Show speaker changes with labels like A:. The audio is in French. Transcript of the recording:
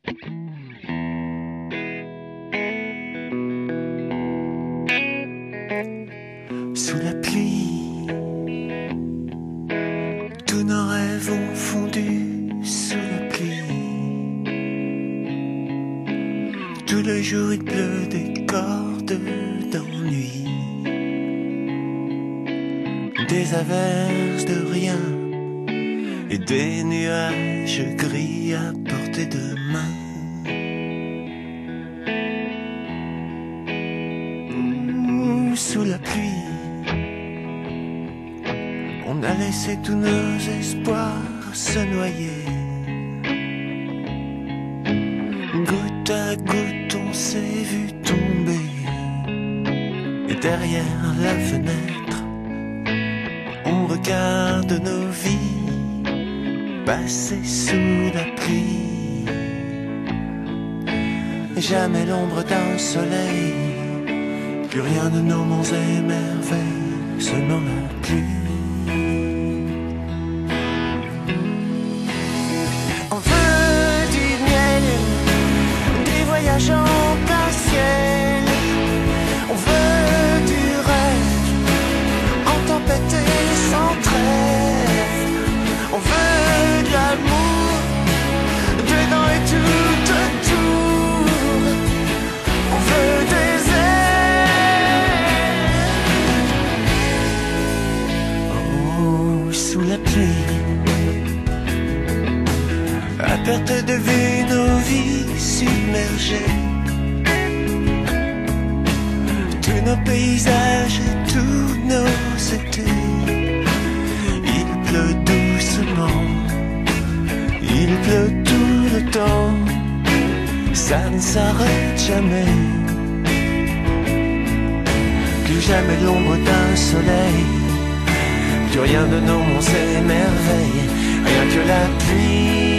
A: Sous la pluie, tous nos rêves ont fondu sous la pluie. Tout le jour il pleut des cordes d'ennui, des averses de rien et des nuages gris à portée de main. Sous la pluie, on a laissé tous nos espoirs se noyer. Goutte à goutte, on s'est vu tomber. Et derrière la fenêtre, on regarde nos vies passer sous la pluie. Jamais l'ombre d'un soleil, plus rien de nos monts et merveilles, seulement la pluie. On veut du miel, des voyages en plein ciel. On veut du rêve, en tempête et sans trêve. On veut de l'amour, dedans et tout autour. On veut des ailes. Sous la pluie, à perte de vue nos vies submergées, tous nos paysages et tous nos étés. Il pleut doucement, il pleut tout le temps, ça ne s'arrête jamais. Plus jamais l'ombre d'un soleil, plus rien de nos monts et merveilles, rien que la pluie.